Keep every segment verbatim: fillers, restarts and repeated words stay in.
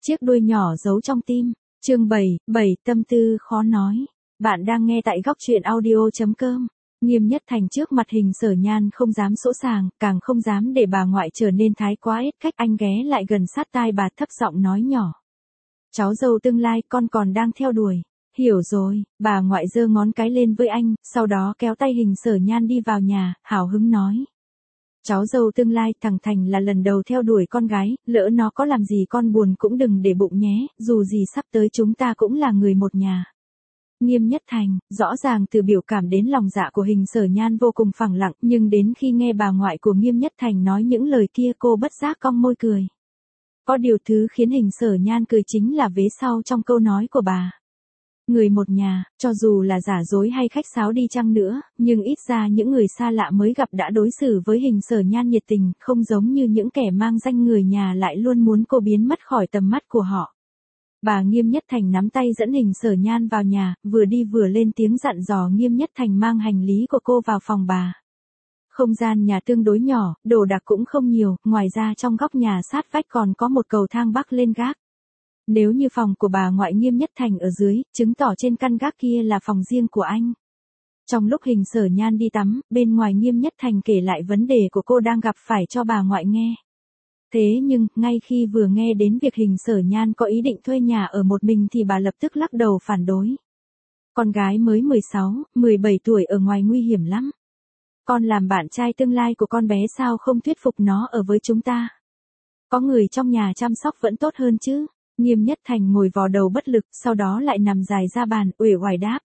Chiếc đuôi nhỏ giấu trong tim. Chương bảy, bảy tâm tư khó nói. Bạn đang nghe tại góc truyện audio chấm com. Nghiêm Nhất Thành trước mặt Hình Sở Nhan không dám sỗ sàng, càng không dám để bà ngoại trở nên thái quá ít cách. Anh ghé lại gần sát tai bà, thấp giọng nói nhỏ. Cháu dâu tương lai, con còn đang theo đuổi. Hiểu rồi, bà ngoại giơ ngón cái lên với anh, sau đó kéo tay Hình Sở Nhan đi vào nhà, hào hứng nói. Cháu dâu tương lai, thằng Thành là lần đầu theo đuổi con gái, lỡ nó có làm gì con buồn cũng đừng để bụng nhé, dù gì sắp tới chúng ta cũng là người một nhà. Nghiêm Nhất Thành, rõ ràng từ biểu cảm đến lòng dạ của Hình Sở Nhan vô cùng phẳng lặng, nhưng đến khi nghe bà ngoại của Nghiêm Nhất Thành nói những lời kia cô bất giác cong môi cười. Có điều thứ khiến Hình Sở Nhan cười chính là vế sau trong câu nói của bà. Người một nhà, cho dù là giả dối hay khách sáo đi chăng nữa, nhưng ít ra những người xa lạ mới gặp đã đối xử với Hình Sở Nhan nhiệt tình, không giống như những kẻ mang danh người nhà lại luôn muốn cô biến mất khỏi tầm mắt của họ. Bà Nghiêm Nhất Thành nắm tay dẫn Hình Sở Nhan vào nhà, vừa đi vừa lên tiếng dặn dò Nghiêm Nhất Thành mang hành lý của cô vào phòng bà. Không gian nhà tương đối nhỏ, đồ đạc cũng không nhiều, ngoài ra trong góc nhà sát vách còn có một cầu thang bắc lên gác. Nếu như phòng của bà ngoại Nghiêm Nhất Thành ở dưới, chứng tỏ trên căn gác kia là phòng riêng của anh. Trong lúc Hình Sở Nhan đi tắm, bên ngoài Nghiêm Nhất Thành kể lại vấn đề của cô đang gặp phải cho bà ngoại nghe. Thế nhưng, ngay khi vừa nghe đến việc Hình Sở Nhan có ý định thuê nhà ở một mình thì bà lập tức lắc đầu phản đối. Con gái mới mười sáu, mười bảy tuổi ở ngoài nguy hiểm lắm. Con làm bạn trai tương lai của con bé sao không thuyết phục nó ở với chúng ta? Có người trong nhà chăm sóc vẫn tốt hơn chứ. Nghiêm Nhất Thành ngồi vò đầu bất lực, sau đó lại nằm dài ra bàn, uể oải đáp.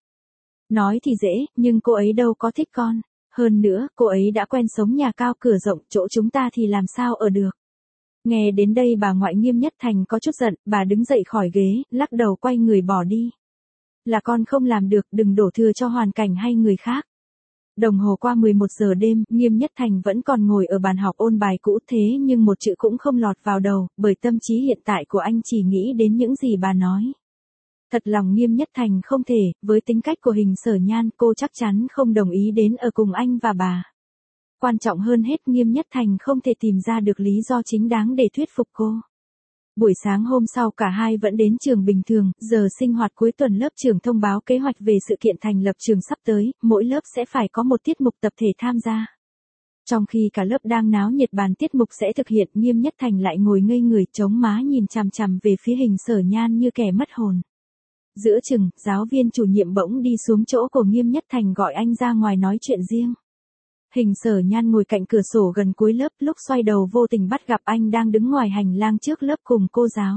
Nói thì dễ, nhưng cô ấy đâu có thích con. Hơn nữa, cô ấy đã quen sống nhà cao cửa rộng, chỗ chúng ta thì làm sao ở được. Nghe đến đây bà ngoại Nghiêm Nhất Thành có chút giận, bà đứng dậy khỏi ghế, lắc đầu quay người bỏ đi. Là con không làm được, đừng đổ thừa cho hoàn cảnh hay người khác. Đồng hồ qua mười một giờ đêm, Nghiêm Nhất Thành vẫn còn ngồi ở bàn học ôn bài cũ, thế nhưng một chữ cũng không lọt vào đầu, bởi tâm trí hiện tại của anh chỉ nghĩ đến những gì bà nói. Thật lòng Nghiêm Nhất Thành không thể, với tính cách của Hình Sở Nhan cô chắc chắn không đồng ý đến ở cùng anh và bà. Quan trọng hơn hết Nghiêm Nhất Thành không thể tìm ra được lý do chính đáng để thuyết phục cô. Buổi sáng hôm sau cả hai vẫn đến trường bình thường, giờ sinh hoạt cuối tuần lớp trưởng thông báo kế hoạch về sự kiện thành lập trường sắp tới, mỗi lớp sẽ phải có một tiết mục tập thể tham gia. Trong khi cả lớp đang náo nhiệt bàn tiết mục sẽ thực hiện, Nghiêm Nhất Thành lại ngồi ngây người chống má nhìn chằm chằm về phía Hình Sở Nhan như kẻ mất hồn. Giữa chừng, giáo viên chủ nhiệm bỗng đi xuống chỗ của Nghiêm Nhất Thành gọi anh ra ngoài nói chuyện riêng. Hình Sở Nhan ngồi cạnh cửa sổ gần cuối lớp, lúc xoay đầu vô tình bắt gặp anh đang đứng ngoài hành lang trước lớp cùng cô giáo.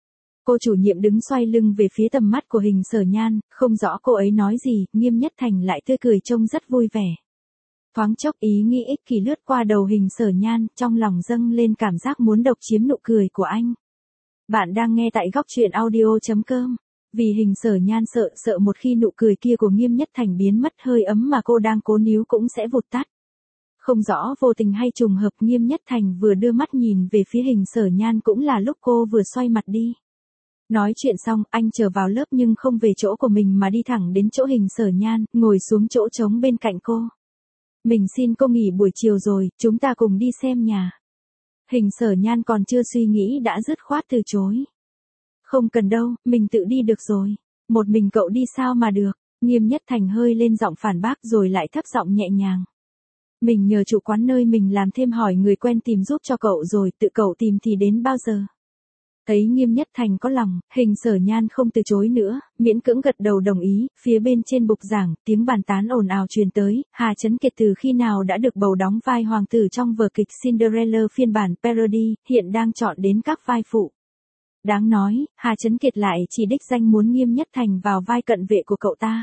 Cô chủ nhiệm đứng xoay lưng về phía tầm mắt của Hình Sở Nhan, không rõ cô ấy nói gì, Nghiêm Nhất Thành lại tươi cười trông rất vui vẻ. Thoáng chốc ý nghĩ ích kỷ lướt qua đầu Hình Sở Nhan, trong lòng dâng lên cảm giác muốn độc chiếm nụ cười của anh. Bạn đang nghe tại góc truyện audio chấm com. Vì Hình Sở Nhan sợ sợ một khi nụ cười kia của Nghiêm Nhất Thành biến mất, hơi ấm mà cô đang cố níu cũng sẽ vụt tắt. Không rõ vô tình hay trùng hợp, Nghiêm Nhất Thành vừa đưa mắt nhìn về phía Hình Sở Nhan cũng là lúc cô vừa xoay mặt đi. Nói chuyện xong, anh trở vào lớp nhưng không về chỗ của mình mà đi thẳng đến chỗ Hình Sở Nhan, ngồi xuống chỗ trống bên cạnh cô. Mình xin cô nghỉ buổi chiều rồi, chúng ta cùng đi xem nhà. Hình Sở Nhan còn chưa suy nghĩ đã dứt khoát từ chối. Không cần đâu, mình tự đi được rồi. Một mình cậu đi sao mà được. Nghiêm Nhất Thành hơi lên giọng phản bác rồi lại thấp giọng nhẹ nhàng. Mình nhờ chủ quán nơi mình làm thêm hỏi người quen tìm giúp cho cậu rồi, tự cậu tìm thì đến bao giờ. Thấy Nghiêm Nhất Thành có lòng, Hình Sở Nhan không từ chối nữa, miễn cưỡng gật đầu đồng ý. Phía bên trên bục giảng, tiếng bàn tán ồn ào truyền tới, Hà Chấn Kiệt từ khi nào đã được bầu đóng vai hoàng tử trong vở kịch Cinderella phiên bản parody, hiện đang chọn đến các vai phụ. Đáng nói, Hà Chấn Kiệt lại chỉ đích danh muốn Nghiêm Nhất Thành vào vai cận vệ của cậu ta.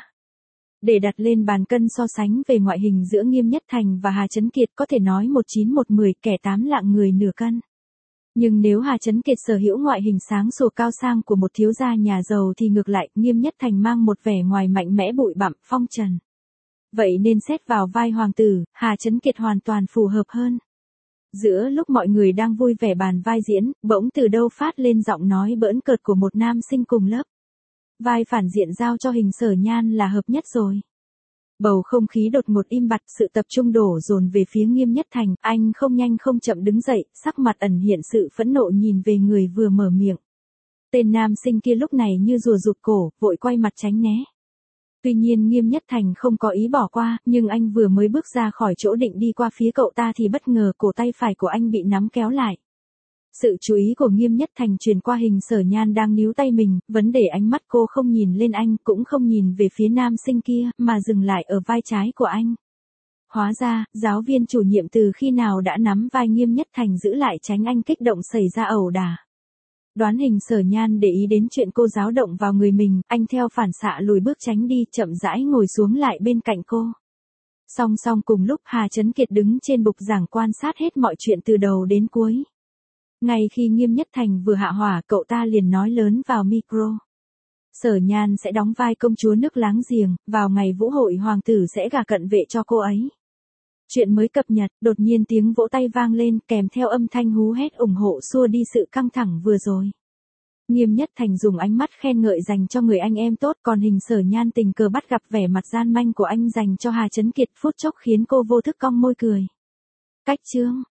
Để đặt lên bàn cân so sánh về ngoại hình giữa Nghiêm Nhất Thành và Hà Chấn Kiệt có thể nói một chín một mười, kẻ tám lạng người nửa cân. Nhưng nếu Hà Chấn Kiệt sở hữu ngoại hình sáng sủa cao sang của một thiếu gia nhà giàu thì ngược lại, Nghiêm Nhất Thành mang một vẻ ngoài mạnh mẽ bụi bặm, phong trần. Vậy nên xét vào vai hoàng tử, Hà Chấn Kiệt hoàn toàn phù hợp hơn. Giữa lúc mọi người đang vui vẻ bàn vai diễn, bỗng từ đâu phát lên giọng nói bỡn cợt của một nam sinh cùng lớp. Vai phản diện giao cho Hình Sở Nhan là hợp nhất rồi. Bầu không khí đột ngột im bặt, sự tập trung đổ dồn về phía Nghiêm Nhất Thành, anh không nhanh không chậm đứng dậy, sắc mặt ẩn hiện sự phẫn nộ nhìn về người vừa mở miệng. Tên nam sinh kia lúc này như rùa rụt cổ, vội quay mặt tránh né. Tuy nhiên Nghiêm Nhất Thành không có ý bỏ qua, nhưng anh vừa mới bước ra khỏi chỗ định đi qua phía cậu ta thì bất ngờ cổ tay phải của anh bị nắm kéo lại. Sự chú ý của Nghiêm Nhất Thành truyền qua Hình Sở Nhan đang níu tay mình, vấn đề ánh mắt cô không nhìn lên anh, cũng không nhìn về phía nam sinh kia, mà dừng lại ở vai trái của anh. Hóa ra, giáo viên chủ nhiệm từ khi nào đã nắm vai Nghiêm Nhất Thành giữ lại tránh anh kích động xảy ra ẩu đả. Đoán Hình Sở Nhan để ý đến chuyện cô giáo động vào người mình, anh theo phản xạ lùi bước tránh đi, chậm rãi ngồi xuống lại bên cạnh cô. Song song cùng lúc Hà Chấn Kiệt đứng trên bục giảng quan sát hết mọi chuyện từ đầu đến cuối. Ngay khi Nghiêm Nhất Thành vừa hạ hỏa, cậu ta liền nói lớn vào micro. Sở Nhan sẽ đóng vai công chúa nước láng giềng, vào ngày vũ hội hoàng tử sẽ gả cận vệ cho cô ấy. Chuyện mới cập nhật, đột nhiên tiếng vỗ tay vang lên kèm theo âm thanh hú hét ủng hộ xua đi sự căng thẳng vừa rồi. Nghiêm Nhất Thành dùng ánh mắt khen ngợi dành cho người anh em tốt, còn Hình Sở Nhan tình cờ bắt gặp vẻ mặt gian manh của anh dành cho Hà Chấn Kiệt, phút chốc khiến cô vô thức cong môi cười. Cách chương